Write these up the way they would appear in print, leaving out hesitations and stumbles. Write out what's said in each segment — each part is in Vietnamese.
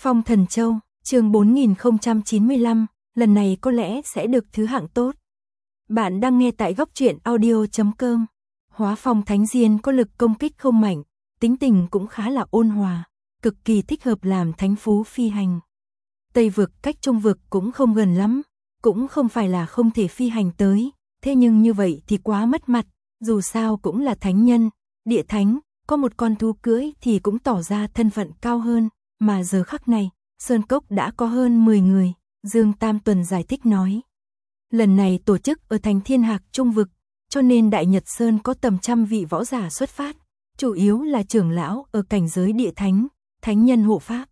Phong Thần Châu, chương 4095, lần này có lẽ sẽ được thứ hạng tốt. Bạn đang nghe tại góc truyện audio.com. Hóa Phong Thánh Diên có lực công kích không mạnh, tính tình cũng khá là ôn hòa, cực kỳ thích hợp làm thánh phú phi hành. Tây vực cách Trung vực cũng không gần lắm, cũng không phải là không thể phi hành tới, thế nhưng như vậy thì quá mất mặt, dù sao cũng là thánh nhân, địa thánh, có một con thú cưỡi thì cũng tỏ ra thân phận cao hơn, mà giờ khắc này, Sơn Cốc đã có hơn 10 người, Dương Tam Tuần giải thích nói. Lần này tổ chức ở thành Thiên Hạc Trung vực, cho nên Đại Nhật Sơn có tầm trăm vị võ giả xuất phát, chủ yếu là trưởng lão ở cảnh giới địa thánh, thánh nhân hộ pháp.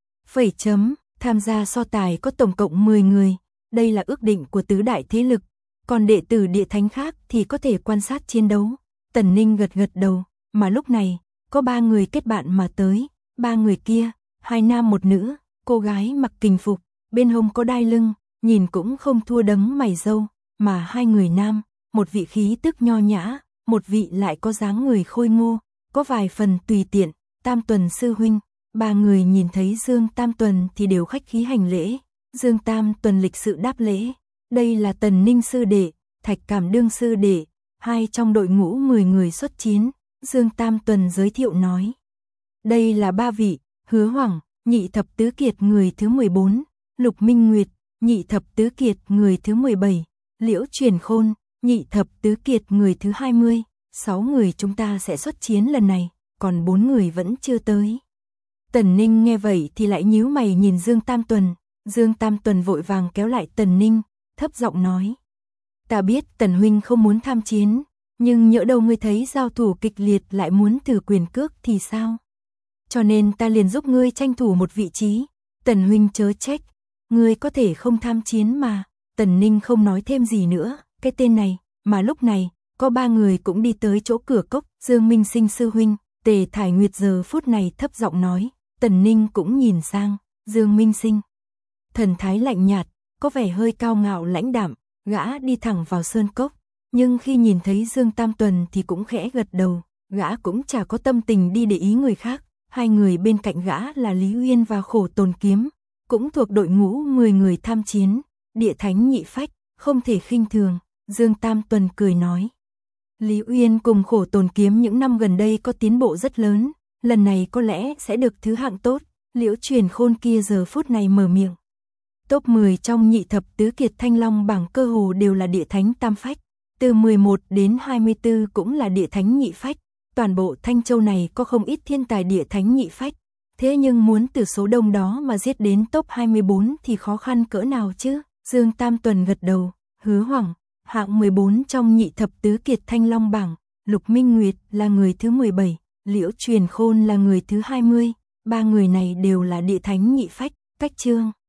Tham gia so tài có tổng cộng 10 người, đây là ước định của tứ đại thế lực, còn đệ tử địa thánh khác thì có thể quan sát chiến đấu. Tần Ninh gật gật đầu, mà lúc này, có 3 người kết bạn mà tới, 3 người kia, 2 nam 1 nữ, cô gái mặc kình phục, bên hông có đai lưng, nhìn cũng không thua đấng mày râu, mà 2 người nam, một vị khí tức nho nhã, một vị lại có dáng người khôi ngô, có vài phần tùy tiện. Tam Tuần sư huynh, 3 người nhìn thấy Dương Tam Tuần thì đều khách khí hành lễ. Dương Tam Tuần lịch sự đáp lễ, đây là Tần Ninh sư đệ, Thạch Cảm Đương sư đệ, 2 trong đội ngũ 10 người xuất chiến. Dương Tam Tuần giới thiệu nói, đây là 3 vị, Hứa Hoảng, nhị thập tứ kiệt người thứ 14, Lục Minh Nguyệt, nhị thập tứ kiệt người thứ 17, Liễu Truyền Khôn, nhị thập tứ kiệt người thứ 20, 6 người chúng ta sẽ xuất chiến lần này, còn 4 người vẫn chưa tới. Tần Ninh nghe vậy thì lại nhíu mày nhìn Dương Tam Tuần, Dương Tam Tuần vội vàng kéo lại Tần Ninh, thấp giọng nói. Ta biết Tần huynh không muốn tham chiến, nhưng nhỡ đâu ngươi thấy giao thủ kịch liệt lại muốn thử quyền cước thì sao? Cho nên ta liền giúp ngươi tranh thủ một vị trí. Tần huynh chớ trách, ngươi có thể không tham chiến mà. Tần Ninh không nói thêm gì nữa, cái tên này, mà lúc này, có 3 người cũng đi tới chỗ cửa cốc. Dương Minh Sinh sư huynh, Tề Thải Nguyệt giờ phút này thấp giọng nói. Tần Ninh cũng nhìn sang, Dương Minh Sinh. Thần thái lạnh nhạt, có vẻ hơi cao ngạo lãnh đạm, gã đi thẳng vào sơn cốc. Nhưng khi nhìn thấy Dương Tam Tuần thì cũng khẽ gật đầu, gã cũng chả có tâm tình đi để ý người khác. 2 người bên cạnh gã là Lý Uyên và Khổ Tồn Kiếm, cũng thuộc đội ngũ 10 người tham chiến, địa thánh nhị phách, không thể khinh thường. Dương Tam Tuần cười nói. Lý Uyên cùng Khổ Tồn Kiếm những năm gần đây có tiến bộ rất lớn, lần này có lẽ sẽ được thứ hạng tốt. Liễu Truyền Khôn kia giờ phút này mở miệng. Top 10 trong nhị thập tứ kiệt Thanh Long bảng cơ hồ đều là địa thánh tam phách, từ 11 đến 24 cũng là địa thánh nhị phách. Toàn bộ Thanh Châu này có không ít thiên tài địa thánh nhị phách, thế nhưng muốn từ số đông đó mà giết đến top 24 thì khó khăn cỡ nào chứ? Dương Tam Tuần gật đầu, Hứa Hoảng, hạng 14 trong nhị thập tứ kiệt Thanh Long bảng, Lục Minh Nguyệt là người thứ 17, Liễu Truyền Khôn là người thứ 20, 3 người này đều là địa thánh nhị phách. Cách chương